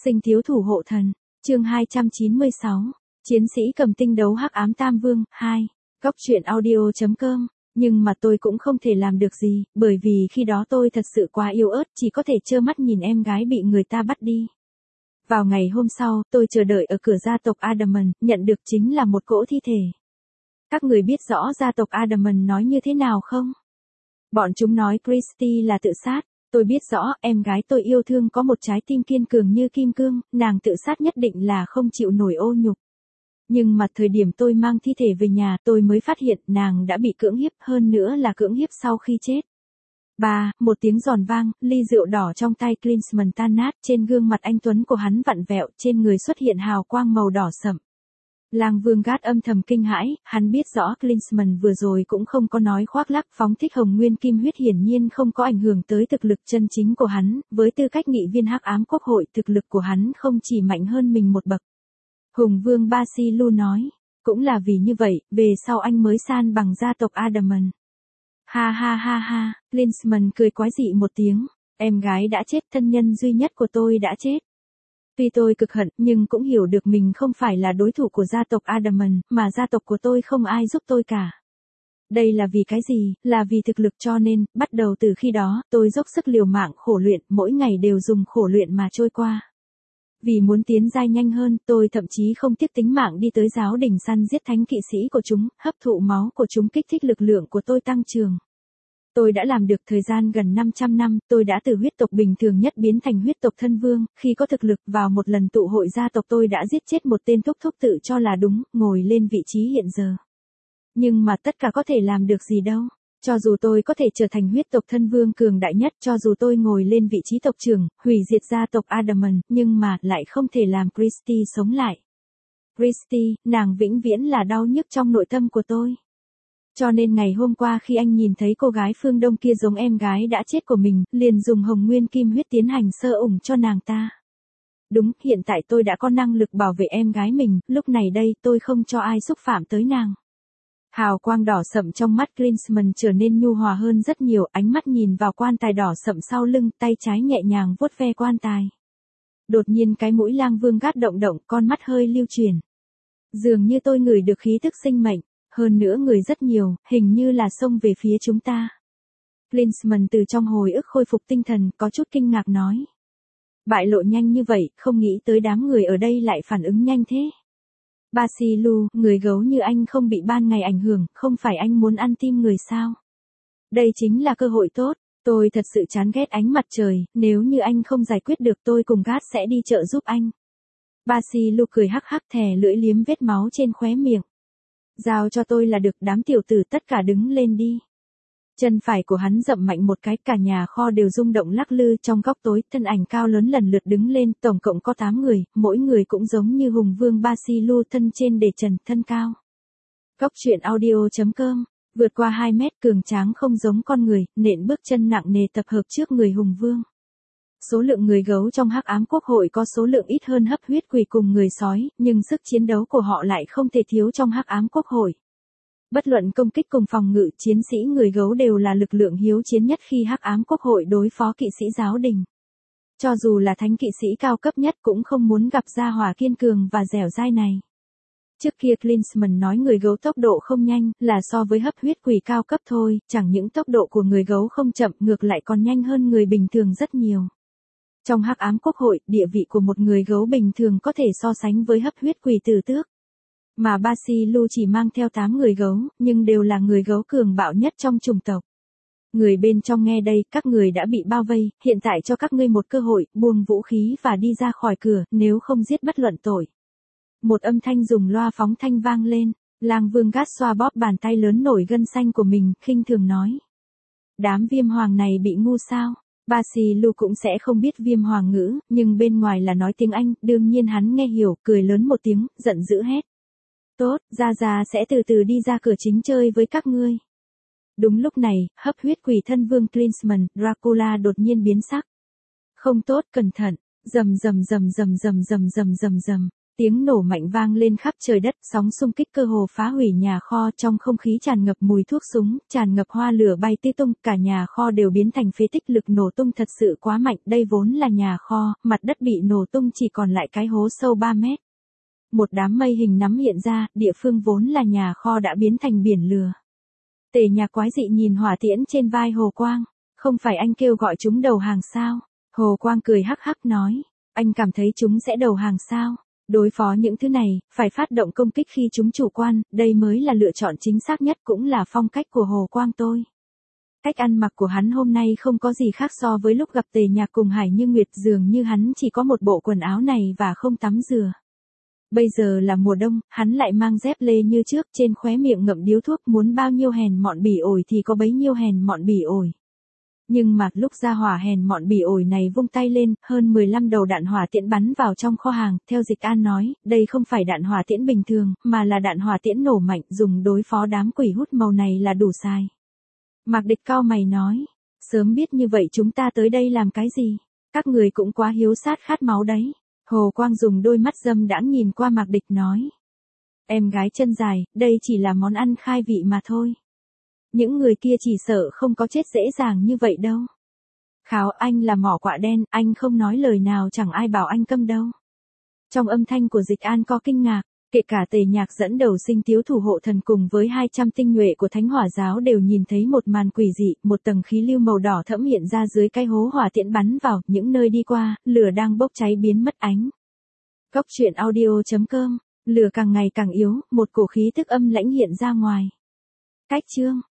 Sinh thiếu thủ hộ thần, chương 296, chiến sĩ cầm tinh đấu hắc ám Tam Vương, 2, góc truyện audio.com, nhưng mà tôi cũng không thể làm được gì, bởi vì khi đó tôi thật sự quá yếu ớt, chỉ có thể trơ mắt nhìn em gái bị người ta bắt đi. Vào ngày hôm sau, tôi chờ đợi ở cửa gia tộc Adamant, nhận được chính là một cỗ thi thể. Các người biết rõ gia tộc Adamant nói như thế nào không? Bọn chúng nói Christy là tự sát. Tôi biết rõ, em gái tôi yêu thương có một trái tim kiên cường như kim cương, nàng tự sát nhất định là không chịu nổi ô nhục. Nhưng mà thời điểm tôi mang thi thể về nhà tôi mới phát hiện nàng đã bị cưỡng hiếp, hơn nữa là cưỡng hiếp sau khi chết. Một tiếng giòn vang, ly rượu đỏ trong tay Klinsmann tan nát, trên gương mặt anh tuấn của hắn vặn vẹo, trên người xuất hiện hào quang màu đỏ sậm. Lang Vương Gát âm thầm kinh hãi, hắn biết rõ Klinsmann vừa rồi cũng không có nói khoác lác, phóng thích hồng nguyên kim huyết hiển nhiên không có ảnh hưởng tới thực lực chân chính của hắn, với tư cách nghị viên hắc ám quốc hội thực lực của hắn không chỉ mạnh hơn mình một bậc. Hùng Vương Basilu nói, cũng là vì như vậy, về sau anh mới san bằng gia tộc Adamant. Ha ha ha ha, Klinsmann cười quái dị một tiếng, em gái đã chết, thân nhân duy nhất của tôi đã chết. Tuy tôi cực hận, nhưng cũng hiểu được mình không phải là đối thủ của gia tộc Adamant, mà gia tộc của tôi không ai giúp tôi cả. Đây là vì cái gì, là vì thực lực, cho nên, bắt đầu từ khi đó, tôi dốc sức liều mạng khổ luyện, mỗi ngày đều dùng khổ luyện mà trôi qua. Vì muốn tiến giai nhanh hơn, tôi thậm chí không tiếc tính mạng đi tới giáo đình săn giết thánh kỵ sĩ của chúng, hấp thụ máu của chúng kích thích lực lượng của tôi tăng trưởng. Tôi đã làm được thời gian gần 500 năm, tôi đã từ huyết tộc bình thường nhất biến thành huyết tộc thân vương, khi có thực lực vào một lần tụ hội gia tộc tôi đã giết chết một tên thúc thúc tự cho là đúng, ngồi lên vị trí hiện giờ. Nhưng mà tất cả có thể làm được gì đâu. Cho dù tôi có thể trở thành huyết tộc thân vương cường đại nhất, cho dù tôi ngồi lên vị trí tộc trưởng, hủy diệt gia tộc Adamant, nhưng mà lại không thể làm Christy sống lại. Christy, nàng vĩnh viễn là đau nhức trong nội tâm của tôi. Cho nên ngày hôm qua khi anh nhìn thấy cô gái phương Đông kia giống em gái đã chết của mình, liền dùng hồng nguyên kim huyết tiến hành sơ ủng cho nàng ta. Đúng, hiện tại tôi đã có năng lực bảo vệ em gái mình, lúc này đây tôi không cho ai xúc phạm tới nàng. Hào quang đỏ sậm trong mắt Klinsmann trở nên nhu hòa hơn rất nhiều, ánh mắt nhìn vào quan tài đỏ sậm sau lưng, tay trái nhẹ nhàng vuốt ve quan tài. Đột nhiên cái mũi Lang Vương Gát động động, con mắt hơi lưu chuyển. Dường như tôi ngửi được khí thức sinh mệnh. Hơn nữa người rất nhiều, hình như là xông về phía chúng ta. Klinsmann từ trong hồi ức khôi phục tinh thần, có chút kinh ngạc nói. Bại lộ nhanh như vậy, không nghĩ tới đám người ở đây lại phản ứng nhanh thế. Basilu, người gấu như anh không bị ban ngày ảnh hưởng, không phải anh muốn ăn tim người sao? Đây chính là cơ hội tốt, tôi thật sự chán ghét ánh mặt trời, nếu như anh không giải quyết được tôi cùng Gát sẽ đi chợ giúp anh. Basilu cười hắc hắc, thè lưỡi liếm vết máu trên khóe miệng. Giao cho tôi là được, đám tiểu tử tất cả đứng lên đi. Chân phải của hắn dậm mạnh một cái, cả nhà kho đều rung động lắc lư, trong góc tối, thân ảnh cao lớn lần lượt đứng lên, tổng cộng có 8 người, mỗi người cũng giống như Hùng Vương Basilu, thân trên để trần, thân cao. Góc truyện audio.com, vượt qua 2 mét, cường tráng không giống con người, nện bước chân nặng nề tập hợp trước người Hùng Vương. Số lượng người gấu trong hắc ám quốc hội có số lượng ít hơn hấp huyết quỷ cùng người sói, nhưng sức chiến đấu của họ lại không thể thiếu trong hắc ám quốc hội. Bất luận công kích cùng phòng ngự, chiến sĩ người gấu đều là lực lượng hiếu chiến nhất khi hắc ám quốc hội đối phó kỵ sĩ giáo đình. Cho dù là thánh kỵ sĩ cao cấp nhất cũng không muốn gặp gia hỏa kiên cường và dẻo dai này. Trước kia Klinsmann nói người gấu tốc độ không nhanh, là so với hấp huyết quỷ cao cấp thôi, chẳng những tốc độ của người gấu không chậm, ngược lại còn nhanh hơn người bình thường rất nhiều. Trong hắc ám quốc hội, địa vị của một người gấu bình thường có thể so sánh với hấp huyết quỷ tử tước. Mà Basilu chỉ mang theo 8 người gấu, nhưng đều là người gấu cường bạo nhất trong chủng tộc. Người bên trong nghe đây, các người đã bị bao vây, hiện tại cho các ngươi một cơ hội, buông vũ khí và đi ra khỏi cửa, nếu không giết bất luận tội. Một âm thanh dùng loa phóng thanh vang lên, Lang Vương Gát xoa bóp bàn tay lớn nổi gân xanh của mình, khinh thường nói. Đám viêm hoàng này bị ngu sao? Basilu cũng sẽ không biết viêm hoàng ngữ, nhưng bên ngoài là nói tiếng Anh, đương nhiên hắn nghe hiểu, cười lớn một tiếng, giận dữ hét. Tốt, Gia sẽ từ từ đi ra cửa chính chơi với các ngươi. Đúng lúc này, hấp huyết quỷ thân vương Klinsmann, Dracula đột nhiên biến sắc. Không tốt, cẩn thận, rầm rầm rầm rầm rầm rầm rầm rầm rầm. Tiếng nổ mạnh vang lên khắp trời đất, sóng xung kích cơ hồ phá hủy nhà kho, trong không khí tràn ngập mùi thuốc súng, tràn ngập hoa lửa bay tứ tung, cả nhà kho đều biến thành phế tích, lực nổ tung thật sự quá mạnh, đây vốn là nhà kho, mặt đất bị nổ tung chỉ còn lại cái hố sâu 3 mét. Một đám mây hình nắm hiện ra, địa phương vốn là nhà kho đã biến thành biển lửa. Tề Nhạc quái dị nhìn hỏa tiễn trên vai Hồ Quang, không phải anh kêu gọi chúng đầu hàng sao? Hồ Quang cười hắc hắc nói, anh cảm thấy chúng sẽ đầu hàng sao? Đối phó những thứ này, phải phát động công kích khi chúng chủ quan, đây mới là lựa chọn chính xác nhất, cũng là phong cách của Hồ Quang tôi. Cách ăn mặc của hắn hôm nay không có gì khác so với lúc gặp Tề Nhạc cùng Hải Như Nguyệt, dường như hắn chỉ có một bộ quần áo này và không tắm rửa. Bây giờ là mùa đông, hắn lại mang dép lê như trước, trên khóe miệng ngậm điếu thuốc, muốn bao nhiêu hèn mọn bỉ ổi thì có bấy nhiêu hèn mọn bỉ ổi. Nhưng mà lúc ra hỏa hèn mọn bỉ ổi này vung tay lên, hơn 15 đầu đạn hỏa tiễn bắn vào trong kho hàng, theo Dịch An nói, đây không phải đạn hỏa tiễn bình thường, mà là đạn hỏa tiễn nổ mạnh, dùng đối phó đám quỷ hút màu này là đủ sai. Mạc Địch cau mày nói, sớm biết như vậy chúng ta tới đây làm cái gì? Các người cũng quá hiếu sát khát máu đấy. Hồ Quang dùng đôi mắt dâm đãng nhìn qua Mạc Địch nói, em gái chân dài, đây chỉ là món ăn khai vị mà thôi. Những người kia chỉ sợ không có chết dễ dàng như vậy đâu. Kháo, anh là mỏ quạ đen, anh không nói lời nào chẳng ai bảo anh câm đâu. Trong âm thanh của Dịch An có kinh ngạc, kể cả Tề Nhạc dẫn đầu Sinh Tiếu thủ hộ thần cùng với 200 tinh nhuệ của Thánh Hỏa giáo đều nhìn thấy một màn quỷ dị, một tầng khí lưu màu đỏ thẫm hiện ra dưới cái hố hỏa tiễn bắn vào, những nơi đi qua, lửa đang bốc cháy biến mất ánh. Cốc truyện audio.com, lửa càng ngày càng yếu, một cổ khí tức âm lãnh hiện ra ngoài. Cách chương